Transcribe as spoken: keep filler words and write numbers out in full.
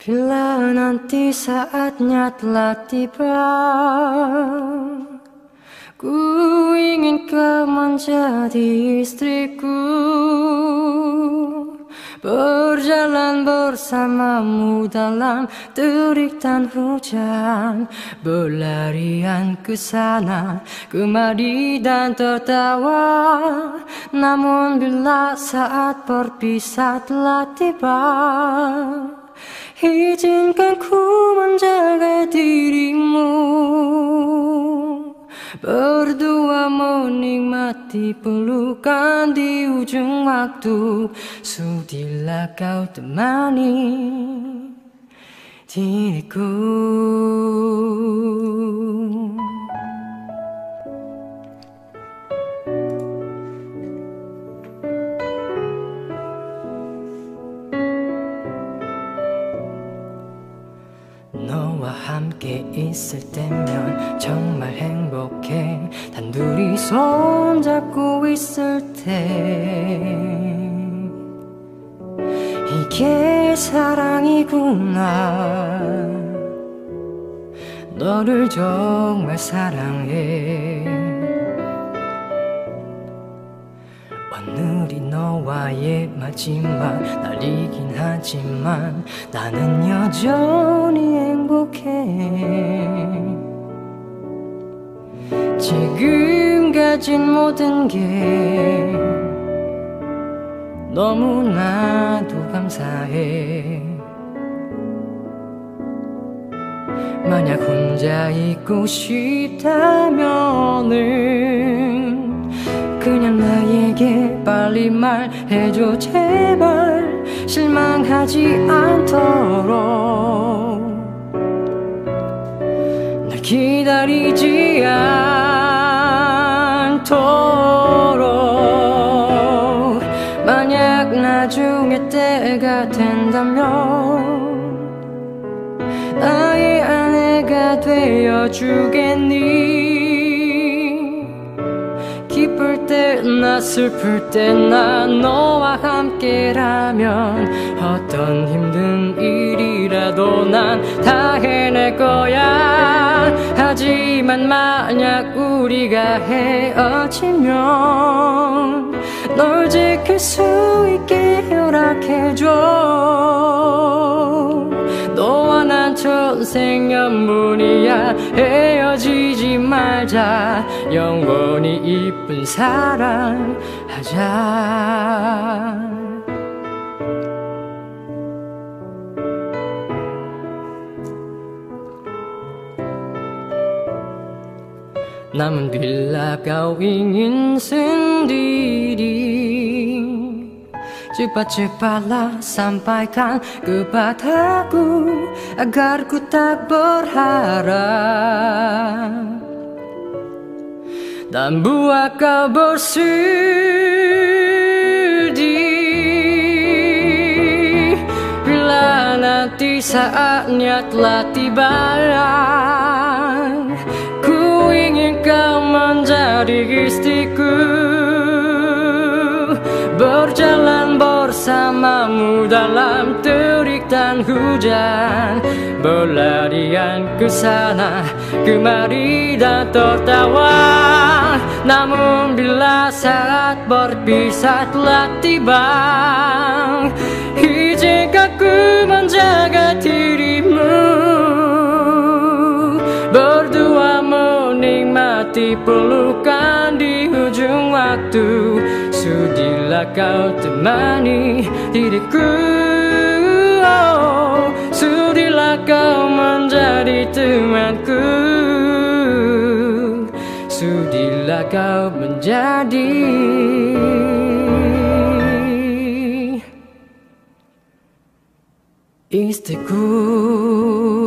Bila nanti saatnya telah tiba, ku ingin kau menjadi istriku, berjalan bersamamu dalam terik dan hujan, berlarian ke sana kemari dan tertawa. Namun bila saat berpisah telah tiba, izinkan ku menjaga dirimu, berdua menikmati pelukan di ujung waktu. Sudilah kau temani diriku. 너와 함께 있을 때면 정말 행복해. 단둘이 손잡고 있을 때 이게 사랑이구나. 너를 정말 사랑해. 오늘이 너와의 마지막 날이긴 하지만 나는 여전히 행복해. 지금 가진 모든 게 너무나도 감사해. 만약 혼자 있고 싶다면은 그냥 나에게 빨리 말해줘 제발. 실망하지 않도록 날 기다리지 않도록. 만약 나중에 때가 된다면 나의 아내가 되어주겠니? 기쁠 때나 슬플 때나 너와 함께라면 어떤 힘든 일이라도 난 다 해낼 거야. 하지만 만약 우리가 헤어지면 널 지킬 수 있게 허락해줘. 너와 난 천생연분이야. 헤어지지 말자. 영원히 이쁜 사랑 하자. Namun bila kau ingin sendiri, cepat-cepatlah sampaikan kepadaku agar ku tak berharap dan buat kau bersedih. Bila nanti saatnya telah tiba, ku ingin kau menjadi istriku, berjalan bersamamu dalam terik dan hujan, berlarian ke sana kemari dan tertawa. Namun bila saat berpisah telah tiba, izinkan ku menjaga dirimu, berdua menikmati pelukan di ujung waktu. Sudilah kau temani diriku, oh, sudilah kau menjadi temanku, sudilah kau menjadi istriku.